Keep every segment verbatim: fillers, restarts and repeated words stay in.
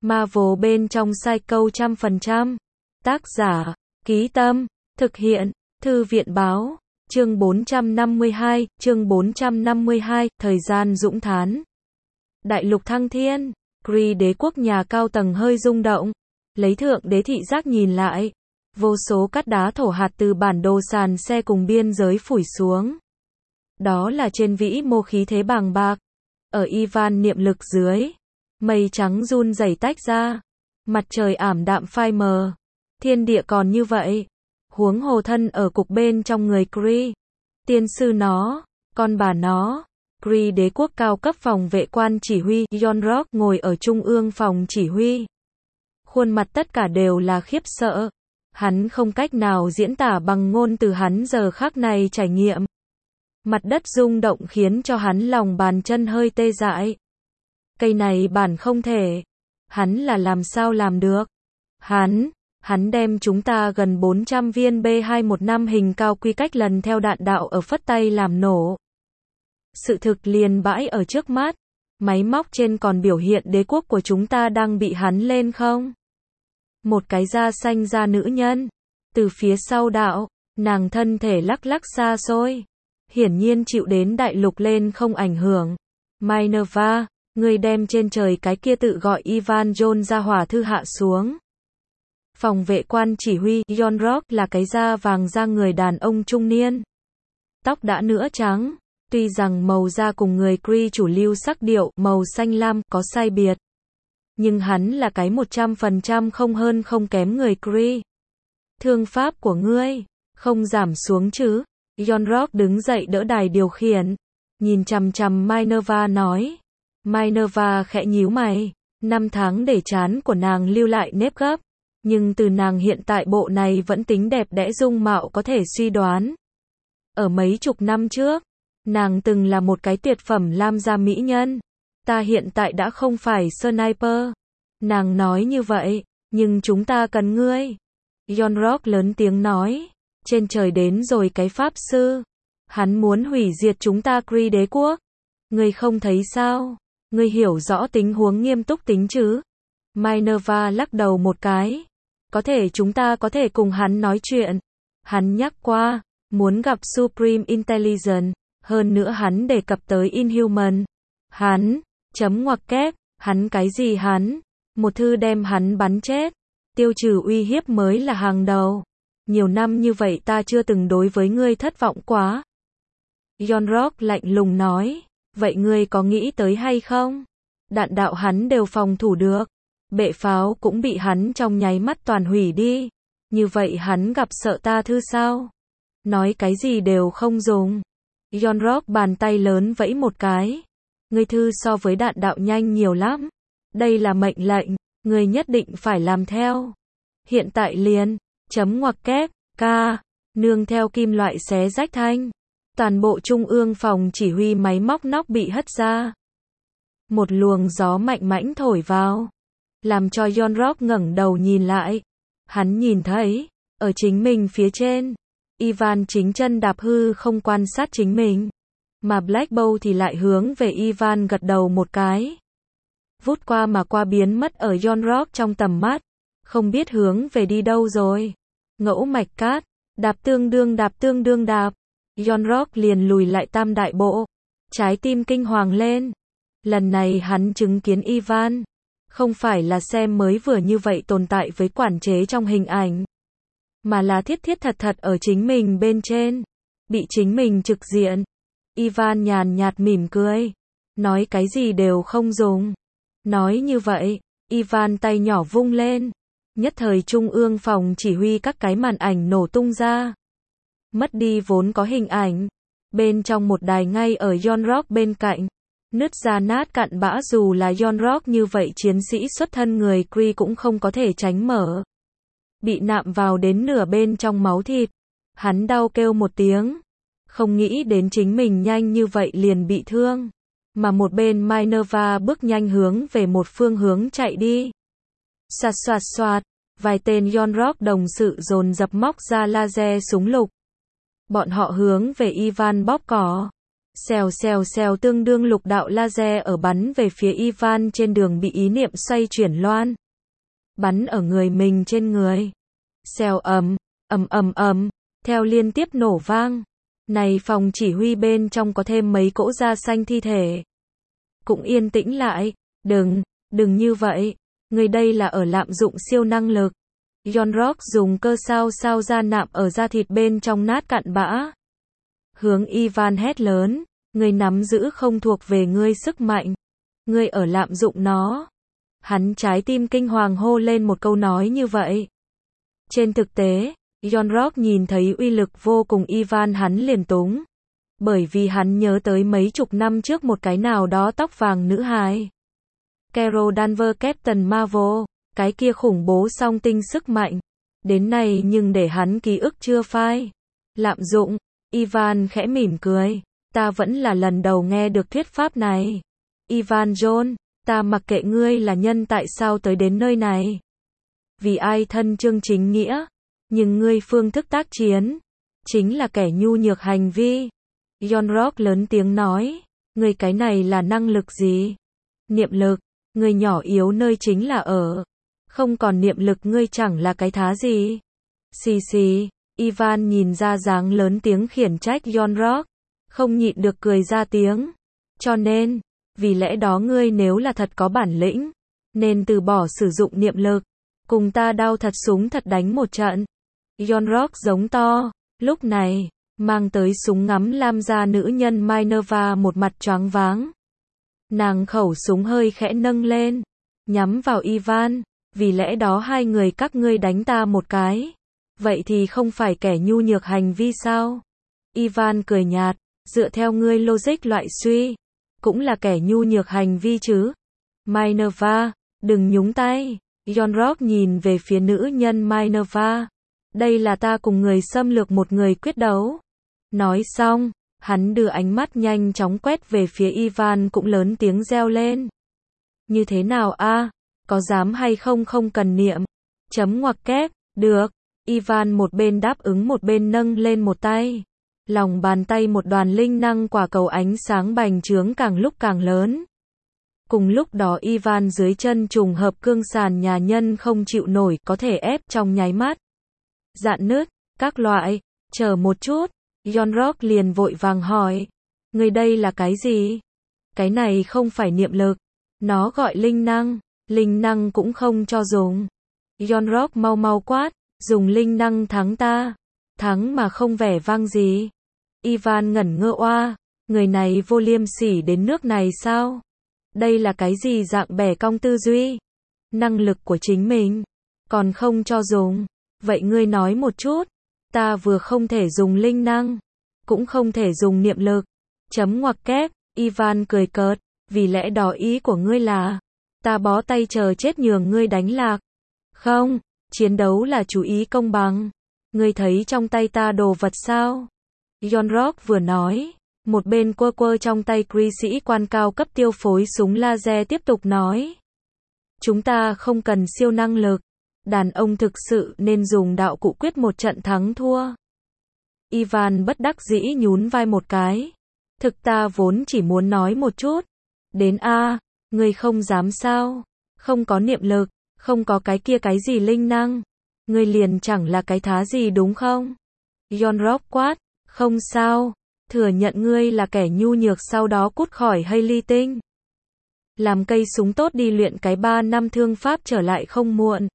Marvel bên trong Psycho trăm phần trăm. Tác giả, Ký Tâm, thực hiện, Thư viện Báo, chương bốn trăm năm mươi hai, chương bốn trăm năm mươi hai, thời gian dũng thán. Đại lục thăng thiên, Kree đế quốc nhà cao tầng hơi rung động, lấy thượng đế thị giác nhìn lại. Vô số cát đá thổ hạt từ bản đồ sàn xe cùng biên giới phủi xuống. Đó là trên vĩ mô khí thế bàng bạc. Ở Ivan niệm lực dưới, mây trắng run rẩy tách ra, mặt trời ảm đạm phai mờ, thiên địa còn như vậy, huống hồ thân ở cục bên trong người Kree. Tiên sư nó, con bà nó, Kree đế quốc cao cấp phòng vệ quan chỉ huy, Yon-Rogg ngồi ở trung ương phòng chỉ huy. Khuôn mặt tất cả đều là khiếp sợ. Hắn không cách nào diễn tả bằng ngôn từ hắn giờ khắc này trải nghiệm. Mặt đất rung động khiến cho hắn lòng bàn chân hơi tê dại. Cây này bản không thể. Hắn là làm sao làm được? Hắn, hắn đem chúng ta gần bốn trăm viên B hai một năm hình cao quy cách lần theo đạn đạo ở phất tay làm nổ. Sự thực liền bãi ở trước mắt. Máy móc trên còn biểu hiện đế quốc của chúng ta đang bị hắn lên không? Một cái da xanh da nữ nhân. Từ phía sau đạo, nàng thân thể lắc lắc xa xôi. Hiển nhiên chịu đến đại lục lên không ảnh hưởng. Minerva, người đem trên trời cái kia tự gọi Ivan Jones ra hỏa thư hạ xuống. Phòng vệ quan chỉ huy, Yon-Rogg là cái da vàng da người đàn ông trung niên. Tóc đã nữa trắng. Tuy rằng màu da cùng người Kree chủ lưu sắc điệu, màu xanh lam, có sai biệt. Nhưng hắn là cái một trăm phần trăm không hơn không kém người Kree. Thương pháp của ngươi, không giảm xuống chứ? Yon-Rogg đứng dậy đỡ đài điều khiển. Nhìn chằm chằm Minerva nói. Minerva khẽ nhíu mày. Năm tháng để trán của nàng lưu lại nếp gấp. Nhưng từ nàng hiện tại bộ này vẫn tính đẹp đẽ dung mạo có thể suy đoán. Ở mấy chục năm trước, nàng từng là một cái tuyệt phẩm lam gia mỹ nhân. Ta hiện tại đã không phải sniper. Nàng nói như vậy, nhưng chúng ta cần ngươi. Yon-Rogg lớn tiếng nói. Trên trời đến rồi cái pháp sư. Hắn muốn hủy diệt chúng ta Kree đế quốc. Ngươi không thấy sao? Ngươi hiểu rõ tình huống nghiêm túc tính chứ? Minerva lắc đầu một cái. Có thể chúng ta có thể cùng hắn nói chuyện. Hắn nhắc qua, muốn gặp Supreme Intelligence. Hơn nữa hắn đề cập tới Inhuman. Hắn, chấm ngoặc kép, hắn cái gì hắn? Một thư đem hắn bắn chết. Tiêu trừ uy hiếp mới là hàng đầu. Nhiều năm như vậy ta chưa từng đối với ngươi thất vọng quá. Yon-Rogg lạnh lùng nói. Vậy ngươi có nghĩ tới hay không? Đạn đạo hắn đều phòng thủ được. Bệ pháo cũng bị hắn trong nháy mắt toàn hủy đi. Như vậy hắn gặp sợ ta thư sao? Nói cái gì đều không dùng. Yon-Rogg bàn tay lớn vẫy một cái. Ngươi thư so với đạn đạo nhanh nhiều lắm. Đây là mệnh lệnh, ngươi nhất định phải làm theo. Hiện tại liền, chấm ngoặc kép, ca, nương theo kim loại xé rách thanh. Toàn bộ trung ương phòng chỉ huy máy móc nóc bị hất ra. Một luồng gió mạnh mãnh thổi vào. Làm cho Yon-Rogg ngẩng đầu nhìn lại. Hắn nhìn thấy, ở chính mình phía trên. Ivan chính chân đạp hư không quan sát chính mình. Mà Black Bolt thì lại hướng về Ivan gật đầu một cái. Vút qua mà qua biến mất ở Yon-Rogg trong tầm mắt. Không biết hướng về đi đâu rồi. Ngẫu mạch cát, đạp tương đương đạp tương đương đạp. Yon-Rogg liền lùi lại tam đại bộ. Trái tim kinh hoàng lên. Lần này hắn chứng kiến Ivan. Không phải là xem mới vừa như vậy tồn tại với quản chế trong hình ảnh. Mà là thiết thiết thật thật ở chính mình bên trên. Bị chính mình trực diện. Ivan nhàn nhạt mỉm cười. Nói cái gì đều không dùng. Nói như vậy, Ivan tay nhỏ vung lên. Nhất thời trung ương phòng chỉ huy các cái màn ảnh nổ tung ra. Mất đi vốn có hình ảnh. Bên trong một đài ngay ở Yon-Rogg bên cạnh. Nứt ra nát cặn bã dù là Yon-Rogg như vậy chiến sĩ xuất thân người Kree cũng không có thể tránh mở. Bị nạm vào đến nửa bên trong máu thịt. Hắn đau kêu một tiếng. Không nghĩ đến chính mình nhanh như vậy liền bị thương. Mà một bên Minerva bước nhanh hướng về một phương hướng chạy đi. Xoạt xoạt xoạt. Vài tên Yon-Rogg đồng sự dồn dập móc ra laser súng lục. Bọn họ hướng về Ivan bóp cỏ. Xèo xèo xèo tương đương lục đạo laser ở bắn về phía Ivan trên đường bị ý niệm xoay chuyển loan. Bắn ở người mình trên người. Xèo ầm, ầm ầm ầm, theo liên tiếp nổ vang. Này phòng chỉ huy bên trong có thêm mấy cỗ da xanh thi thể. Cũng yên tĩnh lại, đừng, đừng như vậy, người đây là ở lạm dụng siêu năng lực. John Rock dùng cơ sao sao da nạm ở da thịt bên trong nát cặn bã. Hướng Ivan hét lớn, ngươi nắm giữ không thuộc về ngươi sức mạnh. Ngươi ở lạm dụng nó. Hắn trái tim kinh hoàng hô lên một câu nói như vậy. Trên thực tế, John Rock nhìn thấy uy lực vô cùng Ivan hắn liền túng. Bởi vì hắn nhớ tới mấy chục năm trước một cái nào đó tóc vàng nữ hài. Carol Danvers Captain Marvel, cái kia khủng bố song tinh sức mạnh. Đến nay nhưng để hắn ký ức chưa phai. Lạm dụng, Ivan khẽ mỉm cười. Ta vẫn là lần đầu nghe được thuyết pháp này. Ivan John, ta mặc kệ ngươi là nhân tại sao tới đến nơi này. Vì ai thân chương chính nghĩa. Nhưng ngươi phương thức tác chiến, chính là kẻ nhu nhược hành vi. John Rock lớn tiếng nói, ngươi cái này là năng lực gì? Niệm lực, ngươi nhỏ yếu nơi chính là ở. Không còn niệm lực ngươi chẳng là cái thá gì. Xì xì, Ivan nhìn ra dáng lớn tiếng khiển trách John Rock, không nhịn được cười ra tiếng. Cho nên, vì lẽ đó ngươi nếu là thật có bản lĩnh, nên từ bỏ sử dụng niệm lực, cùng ta đao thật súng thật đánh một trận. John Rock giống to, lúc này, mang tới súng ngắm lam da nữ nhân Minerva một mặt choáng váng. Nàng khẩu súng hơi khẽ nâng lên, nhắm vào Ivan, vì lẽ đó hai người các ngươi đánh ta một cái. Vậy thì không phải kẻ nhu nhược hành vi sao? Ivan cười nhạt, dựa theo ngươi logic loại suy, cũng là kẻ nhu nhược hành vi chứ. Minerva, đừng nhúng tay. John Rock nhìn về phía nữ nhân Minerva. Đây là ta cùng người xâm lược một người quyết đấu. Nói xong, hắn đưa ánh mắt nhanh chóng quét về phía Ivan cũng lớn tiếng reo lên. Như thế nào a? Có dám hay không không cần niệm. Chấm ngoặc kép, được. Ivan một bên đáp ứng một bên nâng lên một tay. Lòng bàn tay một đoàn linh năng quả cầu ánh sáng bành trướng càng lúc càng lớn. Cùng lúc đó Ivan dưới chân trùng hợp cương sàn nhà nhân không chịu nổi có thể ép trong nháy mắt. Dạn nứt, các loại, chờ một chút, John Rock liền vội vàng hỏi. Người đây là cái gì? Cái này không phải niệm lực, nó gọi linh năng, linh năng cũng không cho dùng. John Rock mau mau quát, dùng linh năng thắng ta, thắng mà không vẻ vang gì. Ivan ngẩn ngơ oa, người này vô liêm sỉ đến nước này sao? Đây là cái gì dạng bẻ cong tư duy? Năng lực của chính mình, còn không cho dùng. Vậy ngươi nói một chút, ta vừa không thể dùng linh năng, cũng không thể dùng niệm lực. Chấm ngoặc kép, Ivan cười cợt, vì lẽ đó ý của ngươi là, ta bó tay chờ chết nhường ngươi đánh lạc. Không, chiến đấu là chú ý công bằng. Ngươi thấy trong tay ta đồ vật sao? John Rock vừa nói, một bên quơ quơ trong tay kỵ sĩ quan cao cấp tiêu phối súng laser tiếp tục nói. Chúng ta không cần siêu năng lực. Đàn ông thực sự nên dùng đạo cụ quyết một trận thắng thua. Ivan bất đắc dĩ nhún vai một cái. Thực ta vốn chỉ muốn nói một chút. Đến a, ngươi không dám sao? Không có niệm lực, không có cái kia cái gì linh năng. Ngươi liền chẳng là cái thá gì đúng không? John Rock quát, không sao, thừa nhận ngươi là kẻ nhu nhược sau đó cút khỏi Hailey tinh. Làm cây súng tốt đi luyện cái ba năm thương pháp trở lại không muộn.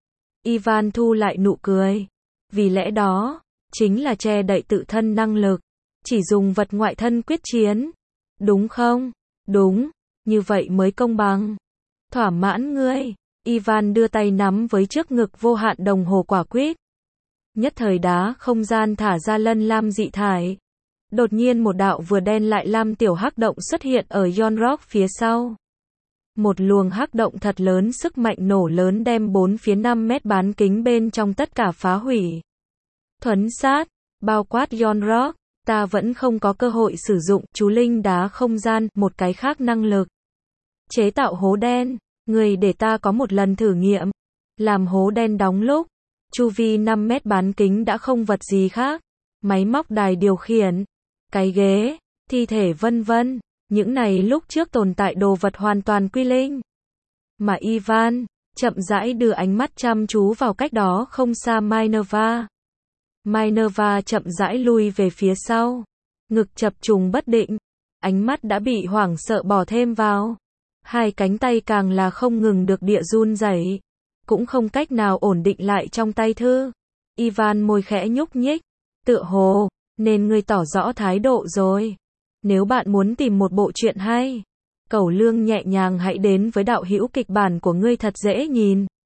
Ivan thu lại nụ cười. Vì lẽ đó, chính là che đậy tự thân năng lực. Chỉ dùng vật ngoại thân quyết chiến. Đúng không? Đúng. Như vậy mới công bằng. Thỏa mãn ngươi. Ivan đưa tay nắm với trước ngực vô hạn đồng hồ quả quýt. Nhất thời đá không gian thả ra lân lam dị thải. Đột nhiên một đạo vừa đen lại lam tiểu hắc động xuất hiện ở John Rock phía sau. Một luồng hắc động thật lớn sức mạnh nổ lớn đem bốn phía năm mét bán kính bên trong tất cả phá hủy. Thuấn sát, bao quát John Rock, ta vẫn không có cơ hội sử dụng chú linh đá không gian, một cái khác năng lực. Chế tạo hố đen, người để ta có một lần thử nghiệm. Làm hố đen đóng lúc, chu vi năm mét bán kính đã không vật gì khác. Máy móc đài điều khiển, cái ghế, thi thể vân vân. Những này lúc trước tồn tại đồ vật hoàn toàn quy linh. Mà Ivan, chậm rãi đưa ánh mắt chăm chú vào cách đó không xa Minerva. Minerva chậm rãi lui về phía sau. Ngực chập trùng bất định. Ánh mắt đã bị hoảng sợ bỏ thêm vào. Hai cánh tay càng là không ngừng được địa run rẩy, cũng không cách nào ổn định lại trong tay thư. Ivan môi khẽ nhúc nhích. Tựa hồ, nên ngươi tỏ rõ thái độ rồi. Nếu bạn muốn tìm một bộ truyện hay, Cẩu Lương nhẹ nhàng hãy đến với đạo hữu kịch bản của ngươi thật dễ nhìn.